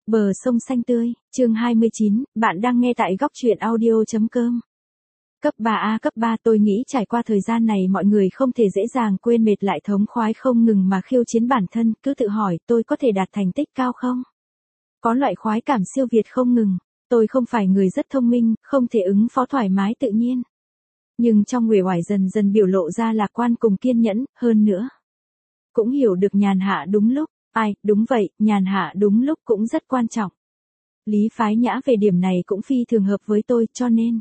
Bờ sông xanh tươi, chương 29, bạn đang nghe tại góc truyện audio.com. Cấp 3A cấp 3 tôi nghĩ trải qua thời gian này mọi người không thể dễ dàng quên mệt lại thống khoái không ngừng mà khiêu chiến bản thân, cứ tự hỏi tôi có thể đạt thành tích cao không? Có loại khoái cảm siêu việt không ngừng, tôi không phải người rất thông minh, không thể ứng phó thoải mái tự nhiên. Nhưng trong uể oải dần dần biểu lộ ra lạc quan cùng kiên nhẫn, hơn nữa. Cũng hiểu được nhàn hạ đúng lúc. Đúng vậy, nhàn hạ đúng lúc cũng rất quan trọng. Lý Phái Nhã về điểm này cũng phi thường hợp với tôi, cho nên.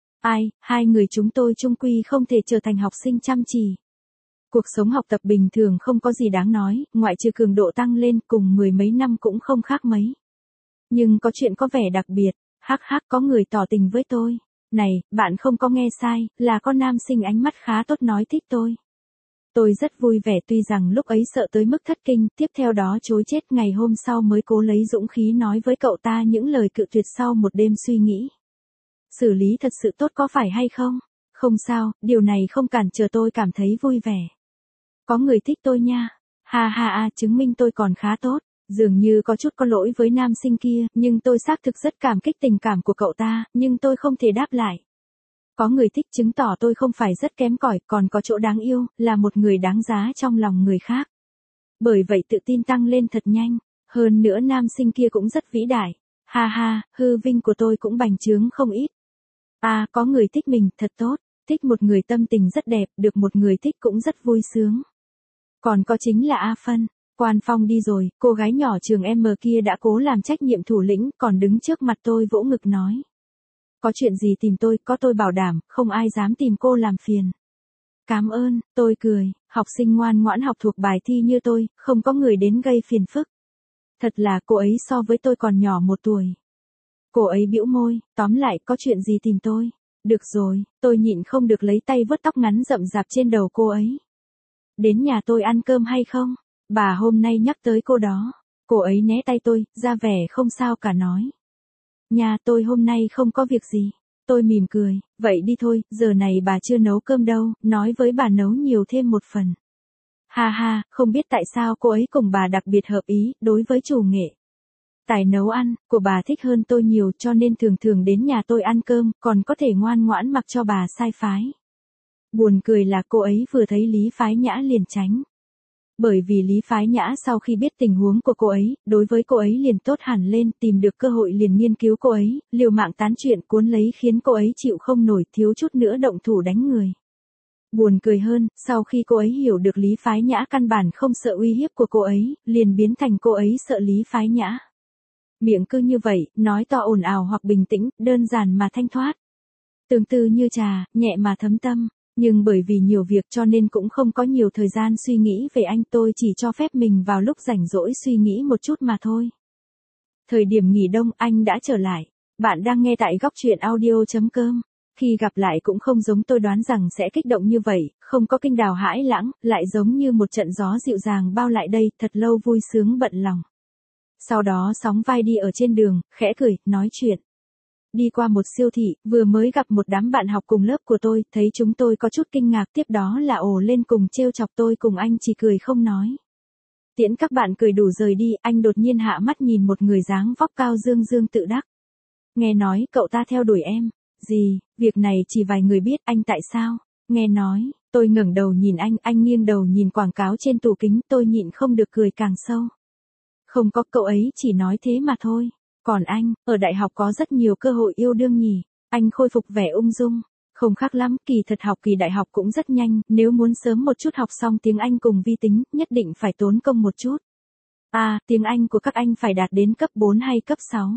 Hai người chúng tôi chung quy không thể trở thành học sinh chăm chỉ. Cuộc sống học tập bình thường không có gì đáng nói, ngoại trừ cường độ tăng lên cùng 10 mấy năm cũng không khác mấy. Nhưng có chuyện có vẻ đặc biệt, có người tỏ tình với tôi. Này, bạn không có nghe sai, là con nam sinh ánh mắt khá tốt nói thích tôi. Tôi rất vui vẻ tuy rằng lúc ấy sợ tới mức thất kinh, tiếp theo đó chối chết ngày hôm sau mới cố lấy dũng khí nói với cậu ta những lời cự tuyệt sau một đêm suy nghĩ. Xử lý thật sự tốt có phải hay không? Không sao, điều này không cản trở tôi cảm thấy vui vẻ. Có người thích tôi nha. Chứng minh tôi còn khá tốt. Dường như có chút có lỗi với nam sinh kia, nhưng tôi xác thực rất cảm kích tình cảm của cậu ta, nhưng tôi không thể đáp lại. Có người thích chứng tỏ tôi không phải rất kém cỏi, còn có chỗ đáng yêu, là một người đáng giá trong lòng người khác. Bởi vậy tự tin tăng lên thật nhanh, hơn nữa nam sinh kia cũng rất vĩ đại. Hư vinh của tôi cũng bành trướng không ít. Có người thích mình, thật tốt, thích một người tâm tình rất đẹp, được một người thích cũng rất vui sướng. Còn có chính là A Phân, Quan Phong đi rồi, cô gái nhỏ trường M kia đã cố làm trách nhiệm thủ lĩnh, còn đứng trước mặt tôi vỗ ngực nói. Có chuyện gì tìm tôi, có tôi bảo đảm, không ai dám tìm cô làm phiền. Cảm ơn, tôi cười, học sinh ngoan ngoãn học thuộc bài thi như tôi, không có người đến gây phiền phức. Thật là cô ấy so với tôi còn nhỏ 1 tuổi. Cô ấy bĩu môi, tóm lại có chuyện gì tìm tôi. Được rồi, tôi nhịn không được lấy tay vuốt tóc ngắn rậm rạp trên đầu cô ấy. Đến nhà tôi ăn cơm hay không? Bà hôm nay nhắc tới cô đó. Cô ấy né tay tôi, ra vẻ không sao cả nói. Nhà tôi hôm nay không có việc gì. Tôi mỉm cười, vậy đi thôi, giờ này bà chưa nấu cơm đâu, nói với bà nấu nhiều thêm một phần. Không biết tại sao cô ấy cùng bà đặc biệt hợp ý, đối với chủ nghệ. Tài nấu ăn, của bà thích hơn tôi nhiều cho nên thường thường đến nhà tôi ăn cơm, còn có thể ngoan ngoãn mặc cho bà sai phái. Buồn cười là cô ấy vừa thấy Lý Phái Nhã liền tránh. Bởi vì Lý Phái Nhã sau khi biết tình huống của cô ấy, đối với cô ấy liền tốt hẳn lên, tìm được cơ hội liền nghiên cứu cô ấy, liều mạng tán chuyện cuốn lấy khiến cô ấy chịu không nổi, thiếu chút nữa động thủ đánh người. Buồn cười hơn, sau khi cô ấy hiểu được Lý Phái Nhã căn bản không sợ uy hiếp của cô ấy, liền biến thành cô ấy sợ Lý Phái Nhã. Miệng cứ như vậy, nói to ồn ào hoặc bình tĩnh, đơn giản mà thanh thoát. Tương tự như trà, nhẹ mà thấm tâm. Nhưng bởi vì nhiều việc cho nên cũng không có nhiều thời gian suy nghĩ về anh, tôi chỉ cho phép mình vào lúc rảnh rỗi suy nghĩ một chút mà thôi. Thời điểm nghỉ đông anh đã trở lại. Bạn đang nghe tại góc truyện audio.com. Khi gặp lại cũng không giống tôi đoán rằng sẽ kích động như vậy, không có kinh đào hãi lãng, lại giống như một trận gió dịu dàng bao lại đây, thật lâu vui sướng bận lòng. Sau đó sóng vai đi ở trên đường, khẽ cười, nói chuyện. Đi qua một siêu thị, vừa mới gặp một đám bạn học cùng lớp của tôi, thấy chúng tôi có chút kinh ngạc, tiếp đó là ồ lên cùng trêu chọc tôi, cùng anh chỉ cười không nói. Tiễn các bạn cười đủ rời đi, anh đột nhiên hạ mắt nhìn một người dáng vóc cao dương tự đắc. Nghe nói cậu ta theo đuổi em. Gì, việc này chỉ vài người biết, anh tại sao? Nghe nói, tôi ngẩng đầu nhìn anh nghiêng đầu nhìn quảng cáo trên tủ kính, tôi nhịn không được cười càng sâu. Không có, cậu ấy chỉ nói thế mà thôi. Còn anh, ở đại học có rất nhiều cơ hội yêu đương nhỉ? Anh khôi phục vẻ ung dung. Không khác lắm, kỳ thật học kỳ đại học cũng rất nhanh, nếu muốn sớm một chút học xong tiếng Anh cùng vi tính, nhất định phải tốn công một chút. Tiếng Anh của các anh phải đạt đến cấp 4 hay cấp 6.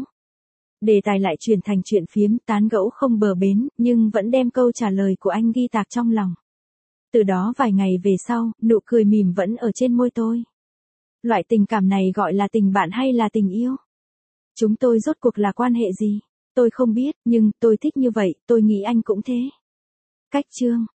Đề tài lại chuyển thành chuyện phiếm, tán gẫu không bờ bến, nhưng vẫn đem câu trả lời của anh ghi tạc trong lòng. Từ đó vài ngày về sau, nụ cười mỉm vẫn ở trên môi tôi. Loại tình cảm này gọi là tình bạn hay là tình yêu? Chúng tôi rốt cuộc là quan hệ gì? Tôi không biết, nhưng tôi thích như vậy, tôi nghĩ anh cũng thế. Cách chương